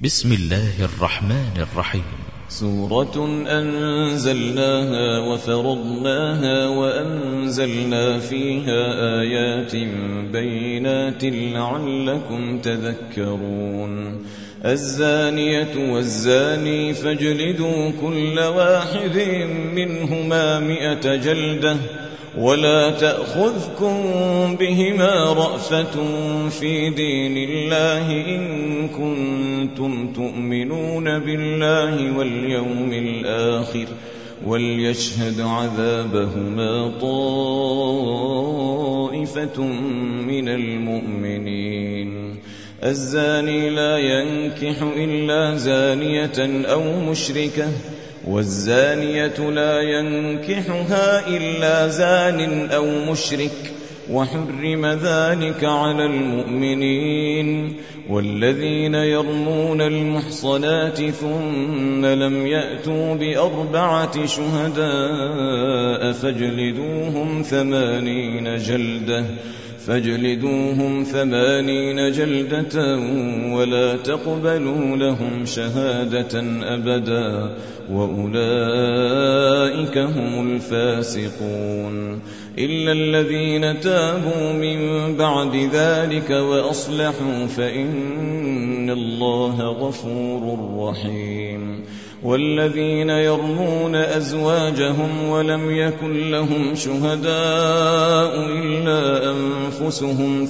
بسم الله الرحمن الرحيم. سورة أنزلناها وفرضناها وأنزلنا فيها آيات بينات لعلكم تذكرون. الزانية والزاني فاجلدوا كل واحد منهما 100 جلدة ولا تأخذكم بهما رأفة في دين الله إن كنتم تؤمنون بالله واليوم الآخر وليشهد عذابهما طائفة من المؤمنين. الزاني لا ينكح إلا زانية أو مشركة والزانية لا ينكحها إلا زان أو مشرك وحرم ذلك على المؤمنين. والذين يرمون المحصنات ثم لم يأتوا ب4 شهداء فاجلدوهم 80 جلدة ولا تقبلوا لهم شهادة أبدا وأولئك هم الفاسقون. إلا الذين تابوا من بعد ذلك وأصلحوا فإن الله غفور رحيم. والذين يرمون أزواجهم ولم يكن لهم شهداء إلا أنفسهم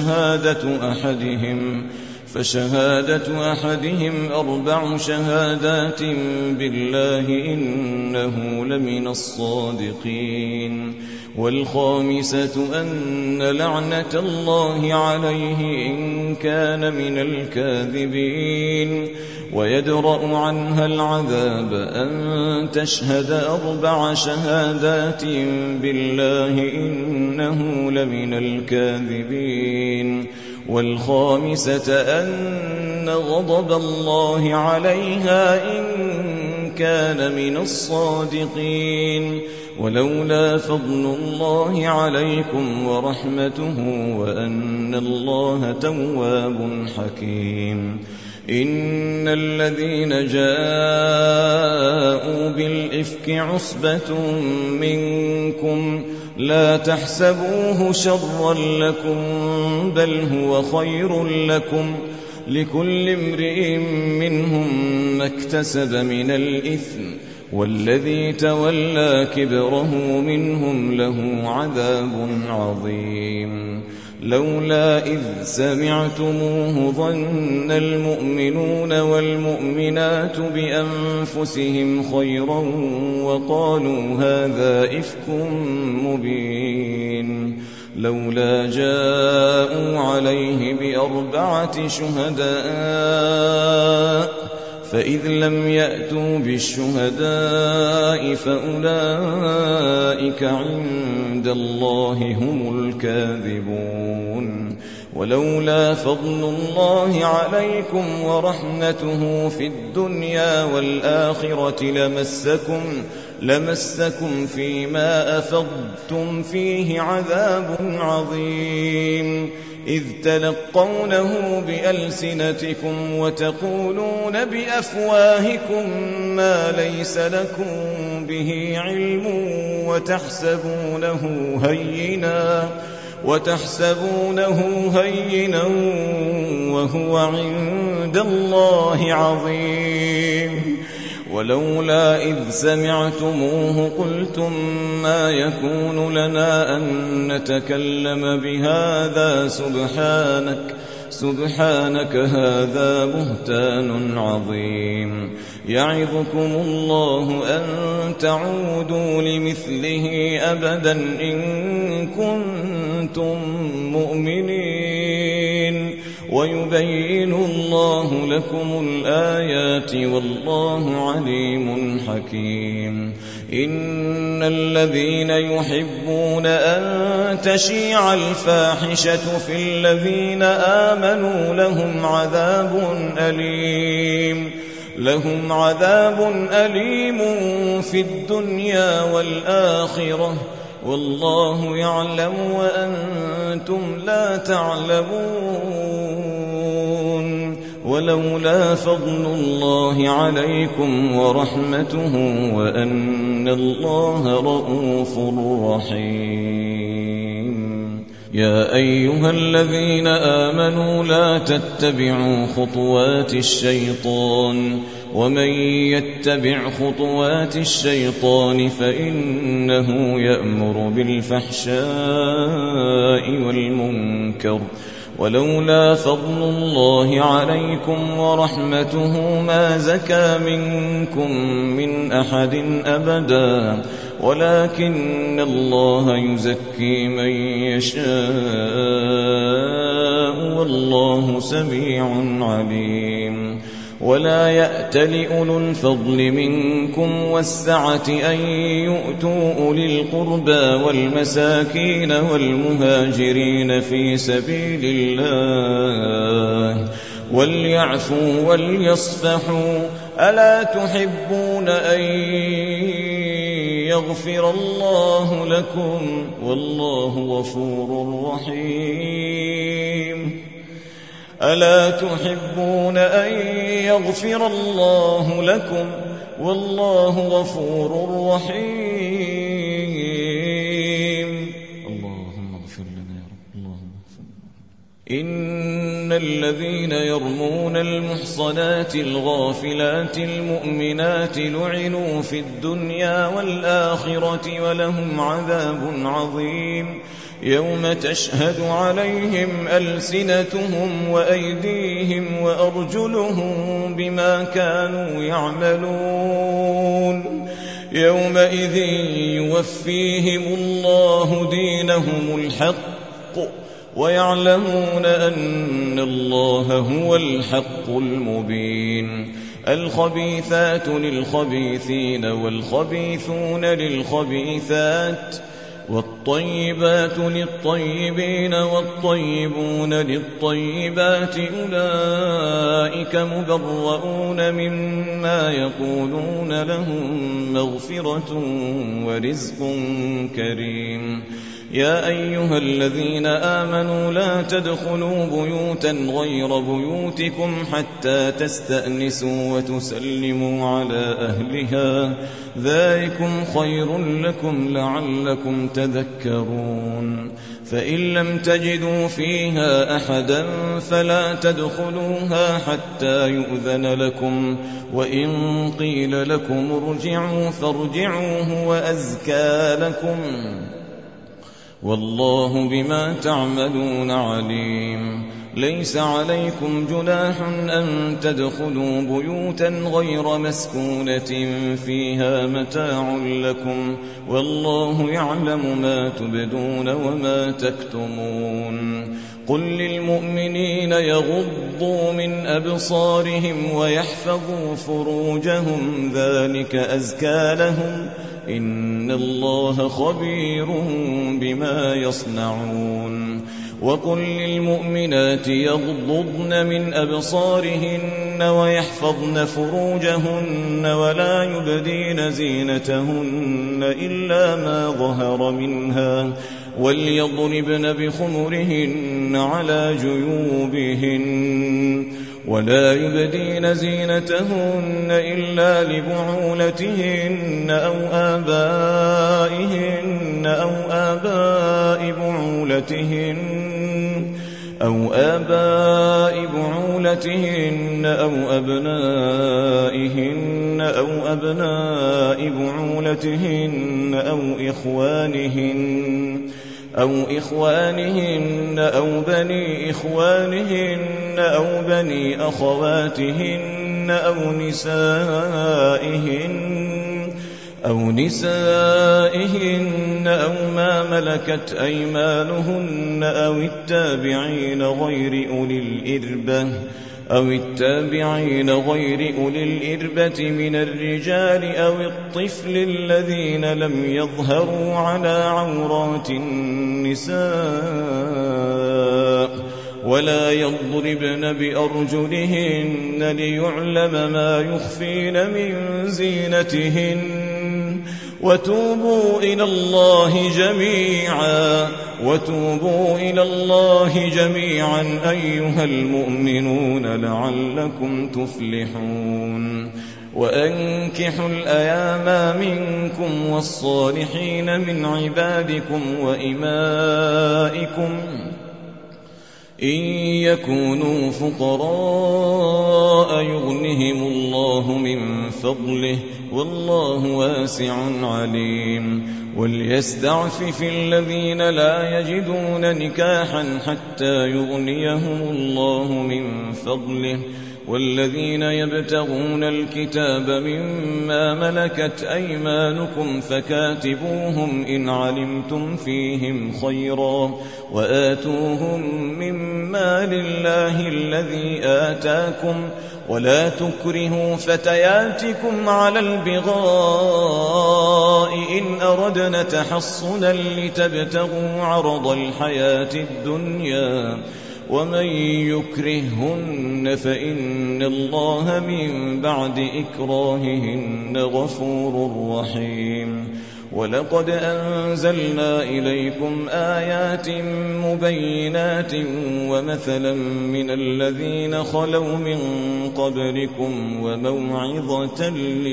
فشهادة أحدهم 4 شهادات بالله إنه لمن الصادقين. والخامسة أن لعنة الله عليه إن كان من الكاذبين. ويدرأ عنها العذاب أن تشهد 4 شهادات بالله إنه لمن الكاذبين. والخامسة أن غضب الله عليها إن كان من الصادقين. ولولا فضل الله عليكم ورحمته وأن الله تواب حكيم. إن الذين جاءوا بالإفك عصبة منكم لا تحسبوه شرا لكم بل هو خير لكم لكل امرئ منهم ما اكتسب من الإثم والذي تولى كبره منهم له عذاب عظيم. لولا إذ سمعتموه ظن المؤمنون والمؤمنات بأنفسهم خيرا وقالوا هذا إفك مبين. لولا جاءوا عليه ب4 شهداء فإذ لم يأتوا بالشهداء فأولئك عند الله هم الكاذبون. ولولا فضل الله عليكم ورحمته في الدنيا والآخرة لمسكم فيما أفضتم فيه عذاب عظيم. إذ تلقونه بألسنتكم وتقولون بأفواهكم ما ليس لكم به علم وتحسبونه هينا وهو عند الله عظيم. ولولا إذ سمعتموه قلتم ما يكون لنا أن نتكلم بهذا سبحانك هذا بهتان عظيم. يعظكم الله أن تعودوا لمثله أبدا إن كنتم مؤمنين. ويبين الله لكم الآيات والله عليم حكيم. إن الذين يحبون أن تشيع الفاحشة في الذين آمنوا لهم عذاب أليم في الدنيا والآخرة والله يعلم وأنتم لا تعلمون. ولولا فضل الله عليكم ورحمته وأن الله رءوف رحيم. يا أيها الذين آمنوا لا تتبعوا خطوات الشيطان ومن يتبع خطوات الشيطان فإنه يأمر بالفحشاء والمنكر ولولا فضل الله عليكم ورحمته ما زكى منكم من أحد أبدا ولكن الله يزكي من يشاء والله سميع عليم. ولا يأتل أولو الفضل منكم والسعة أن يؤتوا أولي القربى والمساكين والمهاجرين في سبيل الله وليعفوا وليصفحوا ألا تحبون أن يغفر الله لكم والله غفور رحيم. ألا تحبون أن يغفر الله لكم والله غفور رحيم. اللهم اغفر لنا يا رب. اللهم اغفر لنا. إن الذين يرمون المحصنات الغافلات المؤمنات لعنوا في الدنيا والآخرة ولهم عذاب عظيم يوم تشهد عليهم ألسنتهم وأيديهم وأرجلهم بما كانوا يعملون يومئذ يوفيهم الله دينهم الحق ويعلمون أن الله هو الحق المبين. الخبيثات للخبيثين والخبيثون للخبيثات والطيبات للطيبين والطيبون للطيبات أولئك مبرؤون مما يقولون لهم مغفرة ورزق كريم. يا أيها الذين آمنوا لا تدخلوا بيوتا غير بيوتكم حتى تستأنسوا وتسلموا على أهلها ذلكم خير لكم لعلكم تذكرون. فإن لم تجدوا فيها أحدا فلا تدخلوها حتى يؤذن لكم وإن قيل لكم ارجعوا فارجعوا هو أزكى لكم والله بما تعملون عليم. ليس عليكم جناح أن تدخلوا بيوتا غير مسكونة فيها متاع لكم والله يعلم ما تبدون وما تكتمون. قل للمؤمنين يغضوا من أبصارهم ويحفظوا فروجهم ذلك أزكى لهم إن الله خبير بما يصنعون. وقل للمؤمنات يغضضن من أبصارهن ويحفظن فروجهن ولا يبدين زينتهن إلا ما ظهر منها وليضربن بخمرهن على جيوبهن ولا يبدين زينتهن إلا لبعولتهن أو آبائهن أو آباء بعولتهن أو أبنائهن أو أبناء بعولتهن أو إخوانهن أو بني إخوانهن أو بني أخواتهن أو نسائهن أو ما ملكت أيمانهن أو التابعين غير أولي الإربة من الرجال أو الطفل الذين لم يظهروا على عورات النساء ولا يضربن بأرجلهن ليعلم ما يخفين من زينتهن وتوبوا إلى الله جميعا وتوبوا إلى الله جميعا أيها المؤمنون لعلكم تفلحون وأنكحوا الأيام منكم والصالحين من عبادكم وإمائكم إن يكونوا فقراء يغنهم الله من فضله والله واسع عليم وليستعفف الذين لا يجدون نكاحا حتى يغنيهم الله من فضله والذين يبتغون الكتاب مما ملكت أيمانكم فكاتبوهم إن علمتم فيهم خيرا وآتوهم مما لله الذي آتاكم ولا تكرهوا فتياتكم على البغاء إن أردنا تحصنا لتبتغوا عرض الحياة الدنيا ومن يكرههن فإن الله من بعد إكراههن غفور رحيم ولقد أنزلنا إليكم آيات مبينات ومثلا من الذين خلوا من قبلكم وموعظة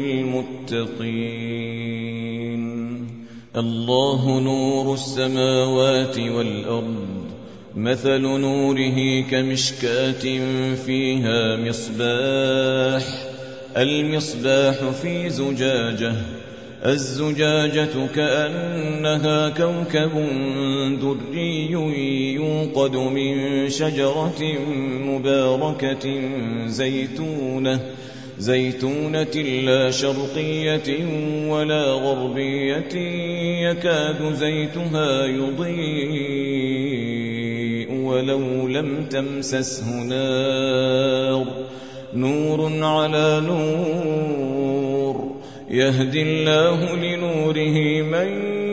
للمتقين الله نور السماوات والأرض مثل نوره كمشكاة فيها مصباح المصباح في زجاجة الزجاجة كأنها كوكب دري يوقد من شجرة مباركة زيتونة لا شرقية ولا غربية يكاد زيتها يضيء ولو لم تمسسه نور على نور يهدي الله لنوره من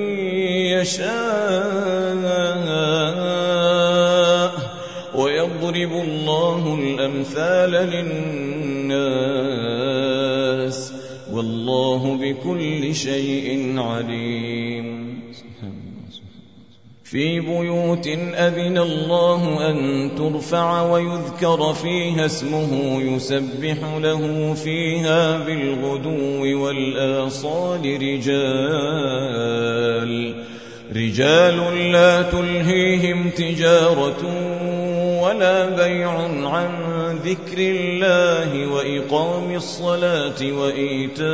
يشاء ويضرب الله الأمثال للناس والله بكل شيء عليم في بيوت أذن الله أن ترفع ويذكر فيها اسمه يسبح له فيها بالغدو والآصال رجال لا تلهيهم تجارة ولا بيع عن ذكر الله وإقام الصلاة وإيتاء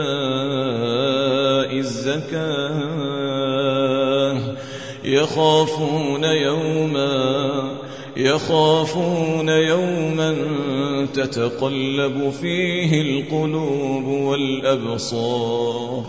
الزكاة يخافون يوما تتقلب فيه القلوب والأبصار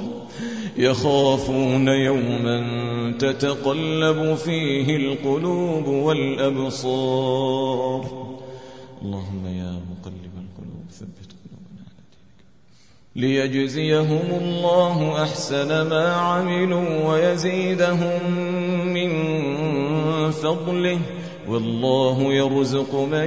اللهم يا مقلب القلوب ثبت قلوبنا على دينك ليجزيهم الله أحسن ما عملوا ويزيدهم من فضله والله يرزق من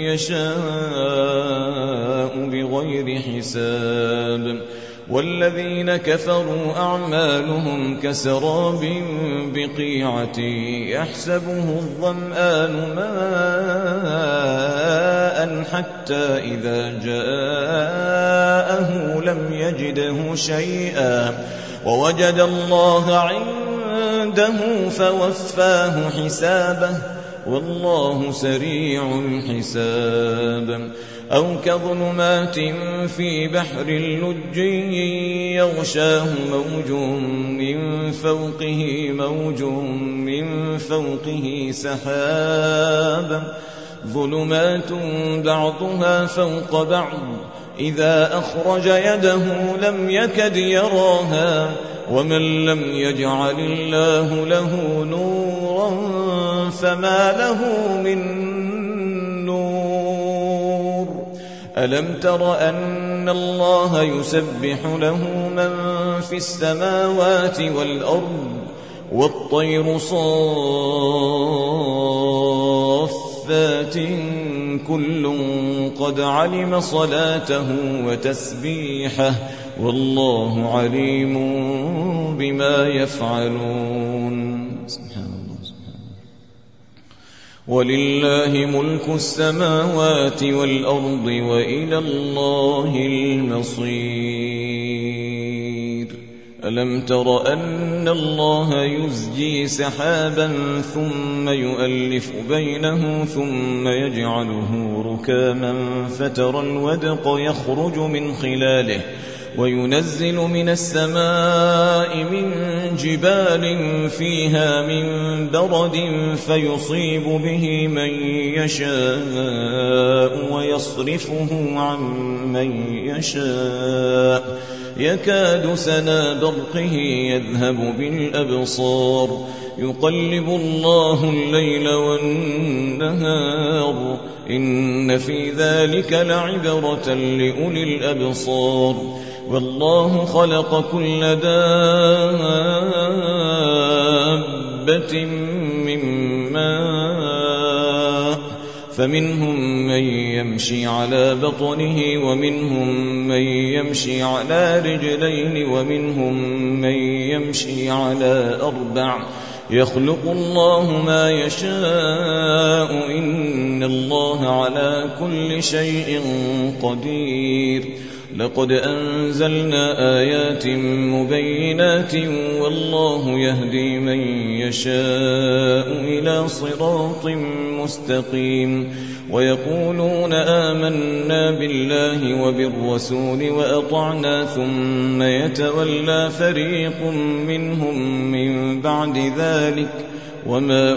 يشاء بغير حساب والذين كفروا أعمالهم كسراب بقيعة يحسبه الظمآن ماء حتى إذا جاءه لم يجده شيئا ووجد الله عنده فوفاه حسابه والله سريع الحساب أو كظلمات في بحر اللج يغشاه موج من فوقه سحاب ظلمات بعضها فوق بعض إذا أخرج يده لم يكد يراها ومن لم يجعل الله له نورا فما له من نور ألم تر أن الله يسبح له من في السماوات والأرض والطير صافات كل قد علم صلاته وتسبيحه والله عليم بما يفعلون سبحان الله ولله ملك السماوات والأرض وإلى الله المصير. ألم تر أن الله يزجي سحابا ثم يؤلف بينه ثم يجعله ركاما فترى الودق يخرج من خلاله وينزل من السماء من جبال فيها من برد فيصيب به من يشاء ويصرفه عن من يشاء يكاد سنا برقه يذهب بالأبصار يقلب الله الليل والنهار إن في ذلك لعبرة لأولي الأبصار. والله خلق كل دابة من ماء فمنهم من يمشي على بطنه ومنهم من يمشي على رجلين ومنهم من يمشي على أربع يخلق الله ما يشاء إن الله على كل شيء قدير. لقد أنزلنا آيات مبينات والله يهدي من يشاء إلى صراط مستقيم. ويقولون آمنا بالله وبالرسول وأطعنا ثم يتولى فريق منهم من بعد ذلك وما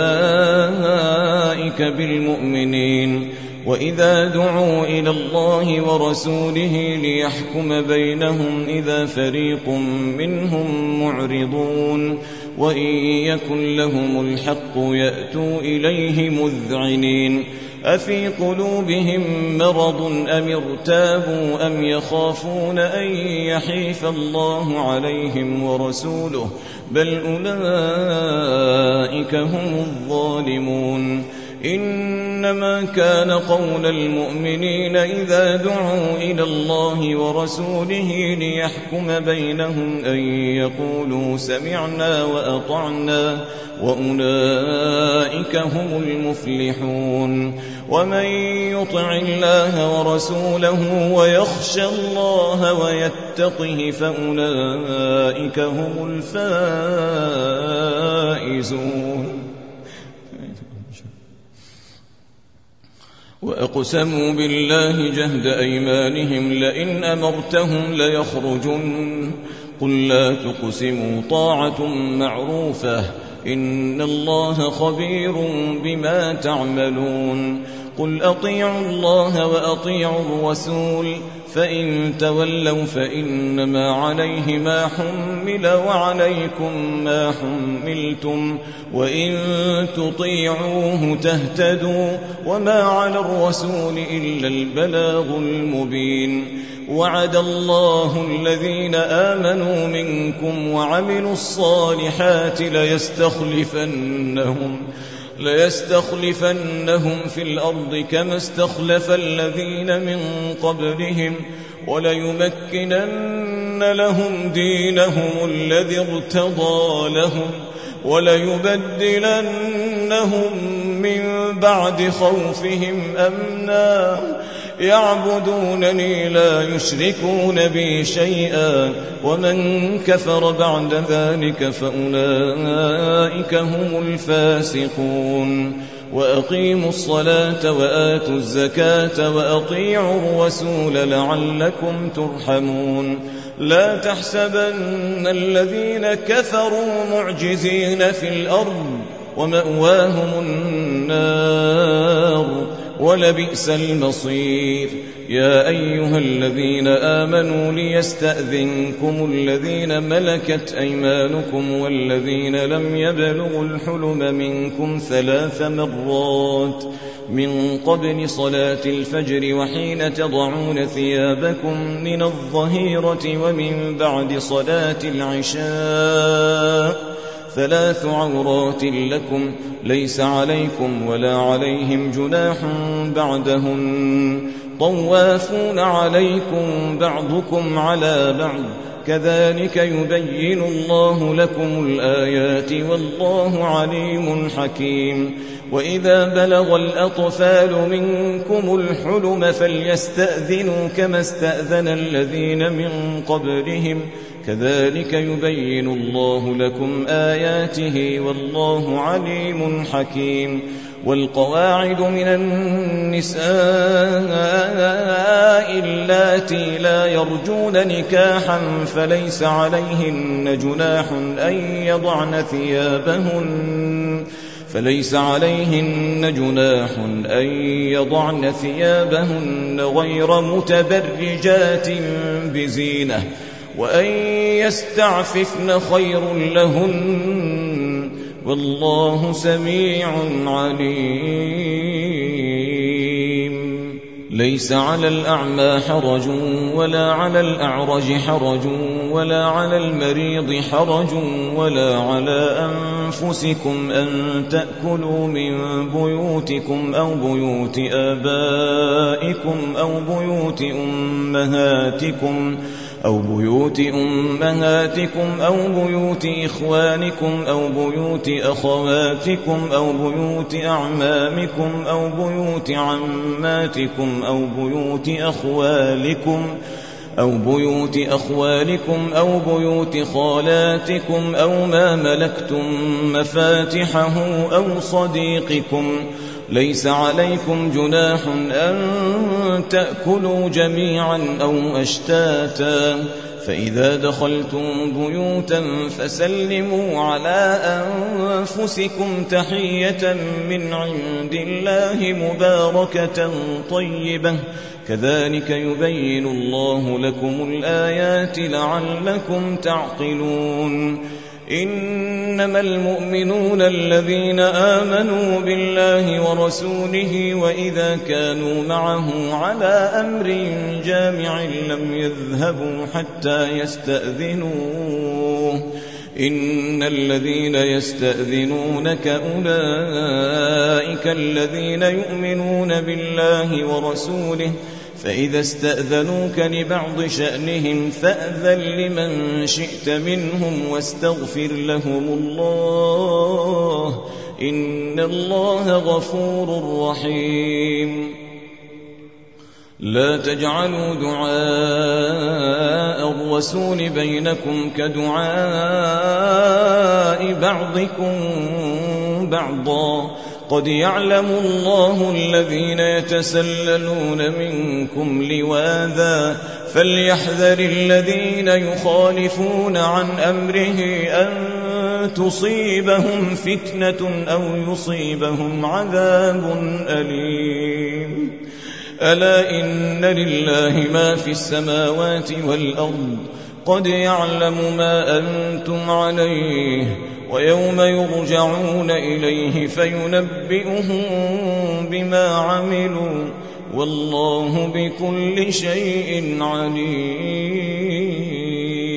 أولئك بالمؤمنين. وإذا دعوا إلى الله ورسوله ليحكم بينهم إذا فريق منهم معرضون وإن يكن لهم الحق يأتوا إليه مذعنين. أفي قلوبهم مرض أم ارتابوا أم يخافون أن يحيف الله عليهم ورسوله بل أولئك هم الظالمون. إنما كان قول المؤمنين إذا دعوا إلى الله ورسوله ليحكم بينهم أن يقولوا سمعنا وأطعنا وأولئك هم المفلحون. ومن يطع الله ورسوله ويخشى الله ويتقه فأولئك هم الفائزون. وأقسموا بالله جهد أيمانهم لئن أمرتهم ليخرجن قل لا تقسموا طاعة معروفة إن الله خبير بما تعملون. قل أطيعوا الله وأطيعوا الرسول فإن تولوا فإنما عليه ما حمل وعليكم ما حملتم وإن تطيعوه تهتدوا وما على الرسول إلا البلاغ المبين. وعد الله الذين آمنوا منكم وعملوا الصالحات ليستخلفنهم في الأرض كما استخلف الذين من قبلهم وليمكنن لهم دينهم الذي ارتضى لهم وليبدلنهم من بعد خوفهم أمنا يعبدونني لا يشركون بي شيئا ومن كفر بعد ذلك فأولئك هم الفاسقون. وأقيموا الصلاة وآتوا الزكاة وأطيعوا الرسول لعلكم ترحمون. لا تحسبن الذين كفروا معجزين في الأرض ومأواهم النار ولبئس المصير. يا أيها الذين آمنوا ليستأذنكم الذين ملكت أيمانكم والذين لم يبلغوا الحلم منكم 3 مرات من قبل صلاة الفجر وحين تضعون ثيابكم من الظهيرة ومن بعد صلاة العشاء 3 عورات لكم ليس عليكم ولا عليهم جناح بعدهن طوافون عليكم بعضكم على بعض كذلك يبين الله لكم الآيات والله عليم حكيم. وإذا بلغ الأطفال منكم الحلم فليستأذنوا كما استأذن الذين من قبلهم كذلك يبين الله لكم آياته والله عليم حكيم. والقواعد من النساء اللاتي لا يرجون نكاحا فليس عليهن جناح أن يضعن ثيابهن غير متبرجات بزينة وأن يستعففن خير لهن والله سميع عليم. ليس على الأعمى حرج ولا على الأعرج حرج ولا على المريض حرج ولا على أنفسكم أن تأكلوا من بيوتكم أو بيوت آبائكم أو بيوت أمهاتكم أو بيوت إخوانكم أو بيوت أخواتكم أو بيوت أعمامكم أو بيوت عماتكم أو بيوت أخوالكم أو بيوت خالاتكم أو ما ملكتم مفاتحه أو صديقكم. ليس عليكم جناح أن تأكلوا جميعا أو أشتاتا فإذا دخلتم بيوتا فسلموا على أنفسكم تحية من عند الله مباركة طيبة كذلك يبين الله لكم الآيات لعلكم تعقلون. إنما المؤمنون الذين آمنوا بالله ورسوله وإذا كانوا معه على أمر جامع لم يذهبوا حتى يستأذنوه. إن الذين يستأذنونك أولئك الذين يؤمنون بالله ورسوله فإذا استأذنوك لبعض شأنهم فأذن لمن شئت منهم واستغفر لهم الله إن الله غفور رحيم. لا تجعلوا دعاء الرسول بينكم كدعاء بعضكم بعضا قد يعلم الله الذين يتسللون منكم لواذا فليحذر الذين يخالفون عن أمره أن تصيبهم فتنة أو يصيبهم عذاب أليم. ألا إن لله ما في السماوات والأرض قد يعلم ما أنتم عليه ويوم يرجعون إليه فينبئهم بما عملوا والله بكل شيء عليم.